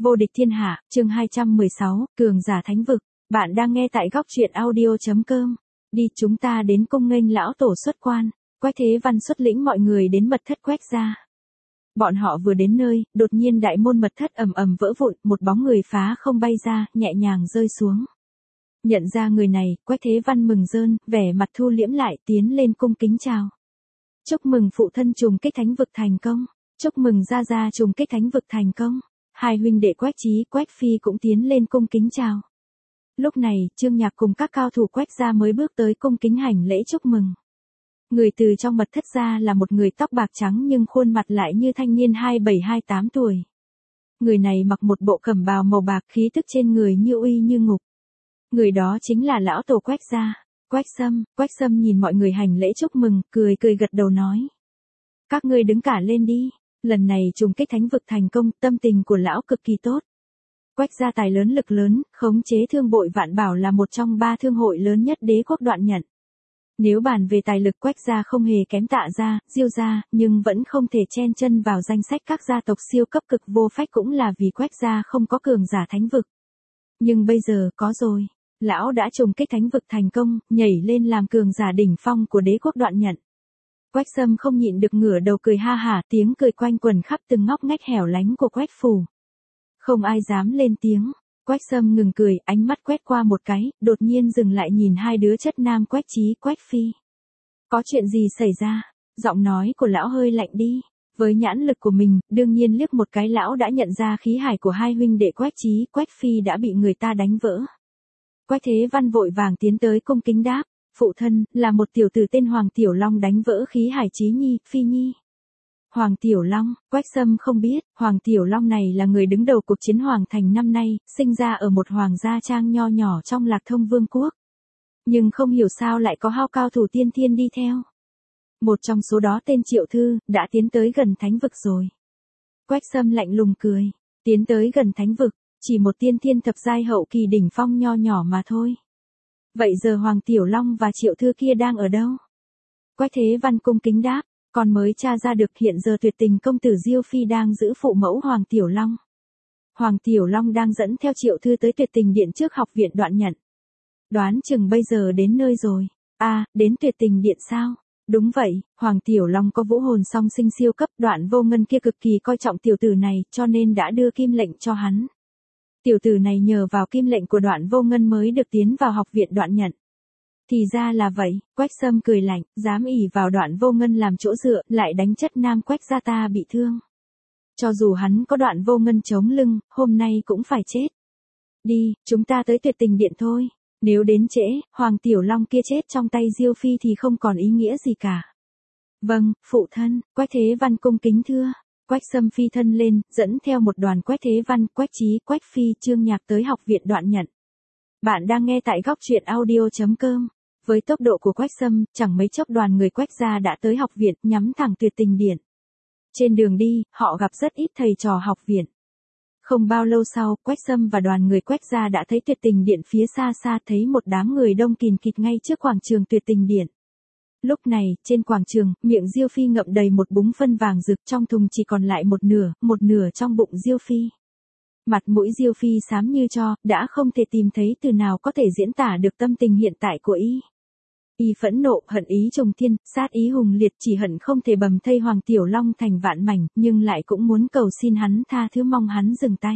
Vô địch thiên hạ, chương 216, cường giả thánh vực. Bạn đang nghe tại góc truyện audio.com. Đi, chúng ta đến cung nghênh lão tổ xuất quan. Quách Thế Văn xuất lĩnh mọi người đến mật thất Quách gia. Bọn họ vừa đến nơi, đột nhiên đại môn mật thất ầm ầm vỡ vụn, một bóng người phá không bay ra, nhẹ nhàng rơi xuống. Nhận ra người này, Quách Thế Văn mừng rơn, vẻ mặt thu liễm lại, tiến lên cung kính chào. Chúc mừng phụ thân trùng kích thánh vực thành công. Chúc mừng gia gia trùng kích thánh vực thành công. Hai huynh đệ Quách Chí, Quách Phi cũng tiến lên cung kính chào. Lúc này, Trương Nhạc cùng các cao thủ Quách gia mới bước tới cung kính hành lễ chúc mừng. Người từ trong mật thất ra là một người tóc bạc trắng nhưng khuôn mặt lại như thanh niên 27-28 tuổi. Người này mặc một bộ cẩm bào màu bạc, khí tức trên người như uy như ngục. Người đó chính là lão tổ Quách gia, Quách Sâm nhìn mọi người hành lễ chúc mừng, cười gật đầu nói. Các ngươi đứng cả lên đi. Lần này trùng kích thánh vực thành công, tâm tình của lão cực kỳ tốt. Quách gia tài lớn lực lớn, khống chế thương bội vạn bảo là một trong 3 thương hội lớn nhất đế quốc Đoạn Nhận. Nếu bàn về tài lực Quách gia không hề kém Tạ gia, Diêu gia, nhưng vẫn không thể chen chân vào danh sách các gia tộc siêu cấp cực vô phách cũng là vì Quách gia không có cường giả thánh vực. Nhưng bây giờ có rồi, lão đã trùng kích thánh vực thành công, nhảy lên làm cường giả đỉnh phong của đế quốc Đoạn Nhận. Quách Sâm không nhịn được ngửa đầu cười ha hả, tiếng cười quanh quẩn khắp từng ngóc ngách hẻo lánh của Quách phủ. Không ai dám lên tiếng. Quách Sâm ngừng cười, ánh mắt quét qua một cái, đột nhiên dừng lại nhìn hai đứa chất nam Quách Chí, Quách Phi. Có chuyện gì xảy ra? Giọng nói của lão hơi lạnh đi. Với nhãn lực của mình, đương nhiên liếc một cái lão đã nhận ra khí hải của hai huynh đệ Quách Chí, Quách Phi đã bị người ta đánh vỡ. Quách Thế Văn vội vàng tiến tới cung kính đáp. Phụ thân, là một tiểu tử tên Hoàng Tiểu Long đánh vỡ khí hải Chí Nhi, Phi Nhi. Hoàng Tiểu Long, Quách Sâm không biết, Hoàng Tiểu Long này là người đứng đầu cuộc chiến Hoàng Thành năm nay, sinh ra ở một hoàng gia trang nho nhỏ trong Lạc Thông Vương quốc. Nhưng không hiểu sao lại có hao cao thủ tiên thiên đi theo. Một trong số đó tên Triệu Thư, đã tiến tới gần thánh vực rồi. Quách Sâm lạnh lùng cười, tiến tới gần thánh vực, chỉ một tiên thiên thập giai hậu kỳ đỉnh phong nho nhỏ mà thôi. Vậy giờ Hoàng Tiểu Long và Triệu Thư kia đang ở đâu? Quách Thế Văn cung kính đáp, con mới tra ra được hiện giờ Tuyệt Tình công tử Diêu Phi đang giữ phụ mẫu Hoàng Tiểu Long. Hoàng Tiểu Long đang dẫn theo Triệu Thư tới Tuyệt Tình điện trước học viện Đoạn Nhận. Đoán chừng bây giờ đến nơi rồi. À, đến Tuyệt Tình điện sao? Đúng vậy, Hoàng Tiểu Long có vũ hồn song sinh siêu cấp, Đoạn Vô Ngân kia cực kỳ coi trọng tiểu tử này, cho nên đã đưa kim lệnh cho hắn. Tiểu tử này nhờ vào kim lệnh của Đoạn Vô Ngân mới được tiến vào học viện Đoạn Nhận. Thì ra là vậy, Quách Sâm cười lạnh, dám ỷ vào Đoạn Vô Ngân làm chỗ dựa, lại đánh chất nam Quách gia ta bị thương. Cho dù hắn có Đoạn Vô Ngân chống lưng, hôm nay cũng phải chết. Đi, chúng ta tới Tuyệt Tình điện thôi. Nếu đến trễ, Hoàng Tiểu Long kia chết trong tay Diêu Phi thì không còn ý nghĩa gì cả. Vâng, phụ thân, Quách Thế Văn cung kính thưa. Quách Sâm phi thân lên, dẫn theo một đoàn Quách Thế Văn, Quách Chí, Quách Phi, Trương Nhạc tới học viện Đoạn Nhận. Bạn đang nghe tại góc truyện audio.com. Với tốc độ của Quách Sâm, chẳng mấy chốc đoàn người Quách gia đã tới học viện, nhắm thẳng Tuyệt Tình điện. Trên đường đi, họ gặp rất ít thầy trò học viện. Không bao lâu sau, Quách Sâm và đoàn người Quách gia đã thấy Tuyệt Tình điện phía xa xa, thấy một đám người đông kìn kịt ngay trước quảng trường Tuyệt Tình điện. Lúc này, trên quảng trường, miệng Diêu Phi ngậm đầy một búng phân vàng rực, trong thùng chỉ còn lại một nửa trong bụng Diêu Phi. Mặt mũi Diêu Phi xám như tro, đã không thể tìm thấy từ nào có thể diễn tả được tâm tình hiện tại của y. Y phẫn nộ, hận ý trùng thiên, sát ý hùng liệt, chỉ hận không thể bầm thây Hoàng Tiểu Long thành vạn mảnh, nhưng lại cũng muốn cầu xin hắn tha thứ, mong hắn dừng tay.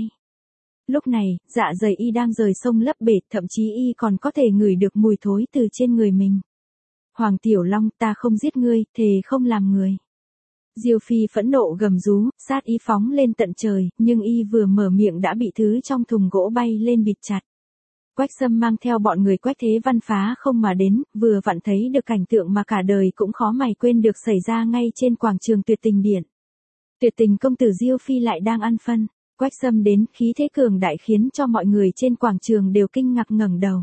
Lúc này, dạ dày y đang rời sông lấp bể, thậm chí y còn có thể ngửi được mùi thối từ trên người mình. Hoàng Tiểu Long, ta không giết ngươi, thề không làm người. Diêu Phi phẫn nộ gầm rú, sát ý phóng lên tận trời, nhưng y vừa mở miệng đã bị thứ trong thùng gỗ bay lên bịt chặt. Quách Sâm mang theo bọn người Quách Thế Văn phá không mà đến, vừa vặn thấy được cảnh tượng mà cả đời cũng khó mày quên được xảy ra ngay trên quảng trường Tuyệt Tình điện. Tuyệt Tình công tử Diêu Phi lại đang ăn phân. Quách Sâm đến, khí thế cường đại khiến cho mọi người trên quảng trường đều kinh ngạc ngẩng đầu.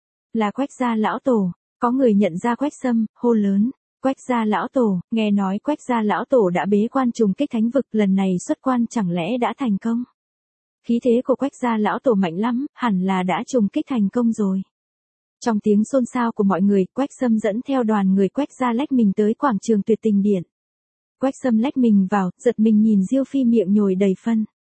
Là Quách gia lão tổ. Có người nhận ra Quách Sâm, hô lớn. Quách gia lão tổ, nghe nói Quách gia lão tổ đã bế quan trùng kích thánh vực, lần này xuất quan chẳng lẽ đã thành công? Khí thế của Quách gia lão tổ mạnh lắm, hẳn là đã trùng kích thành công rồi. Trong tiếng xôn xao của mọi người, Quách Sâm dẫn theo đoàn người Quách gia lách mình tới quảng trường Tuyệt Tình điện. Quách Sâm lách mình vào, giật mình nhìn Diêu Phi miệng nhồi đầy phân.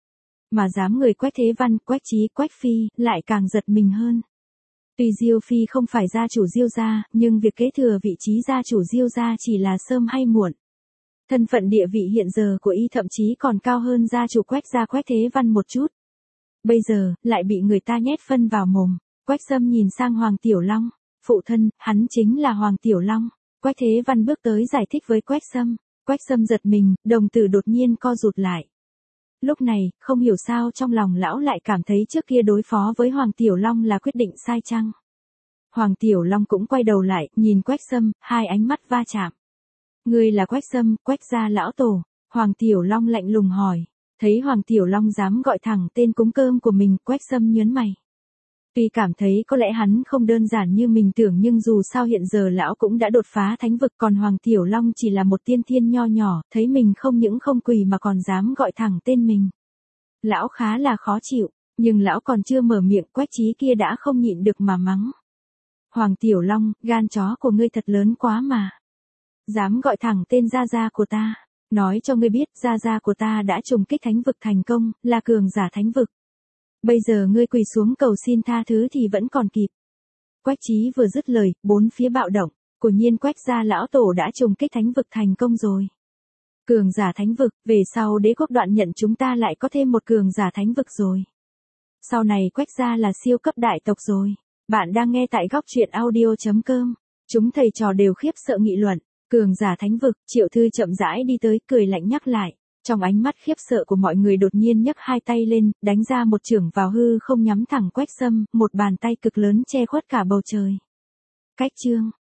Mà dám người Quách Thế Văn, Quách Chí, Quách Phi, lại càng giật mình hơn. Tuy Diêu Phi không phải gia chủ Diêu gia, nhưng việc kế thừa vị trí gia chủ Diêu gia chỉ là sớm hay muộn. Thân phận địa vị hiện giờ của y thậm chí còn cao hơn gia chủ Quách gia Quách Thế Văn một chút. Bây giờ, lại bị người ta nhét phân vào mồm. Quách Sâm nhìn sang Hoàng Tiểu Long. Phụ thân, hắn chính là Hoàng Tiểu Long. Quách Thế Văn bước tới giải thích với Quách Sâm. Quách Sâm giật mình, đồng tử đột nhiên co rụt lại. Lúc này, không hiểu sao trong lòng lão lại cảm thấy trước kia đối phó với Hoàng Tiểu Long là quyết định sai chăng. Hoàng Tiểu Long cũng quay đầu lại, nhìn Quách Sâm, hai ánh mắt va chạm. Ngươi là Quách Sâm, Quách gia lão tổ. Hoàng Tiểu Long lạnh lùng hỏi. Thấy Hoàng Tiểu Long dám gọi thẳng tên cúng cơm của mình, Quách Sâm nhớn mày. Tuy cảm thấy có lẽ hắn không đơn giản như mình tưởng nhưng dù sao hiện giờ lão cũng đã đột phá thánh vực, còn Hoàng Tiểu Long chỉ là một tiên thiên nho nhỏ, thấy mình không những không quỳ mà còn dám gọi thẳng tên mình. Lão khá là khó chịu, nhưng lão còn chưa mở miệng, Quách Chí kia đã không nhịn được mà mắng. Hoàng Tiểu Long, gan chó của ngươi thật lớn quá mà. Dám gọi thẳng tên gia gia của ta. Nói cho ngươi biết, gia gia của ta đã trùng kích thánh vực thành công, là cường giả thánh vực. Bây giờ ngươi quỳ xuống cầu xin tha thứ thì vẫn còn kịp. Quách Chí vừa dứt lời, bốn phía bạo động, quả nhiên Quách gia lão tổ đã trùng kích thánh vực thành công rồi. Cường giả thánh vực, về sau đế quốc Đoạn Nhận chúng ta lại có thêm một cường giả thánh vực rồi. Sau này Quách gia là siêu cấp đại tộc rồi. Bạn đang nghe tại góc truyện audio.com. Chúng thầy trò đều khiếp sợ nghị luận. Cường giả thánh vực, Triệu Thư chậm rãi đi tới, cười lạnh nhắc lại. Trong ánh mắt khiếp sợ của mọi người đột nhiên nhấc hai tay lên, đánh ra một chưởng vào hư không nhắm thẳng Quách Sâm, một bàn tay cực lớn che khuất cả bầu trời. Cách chương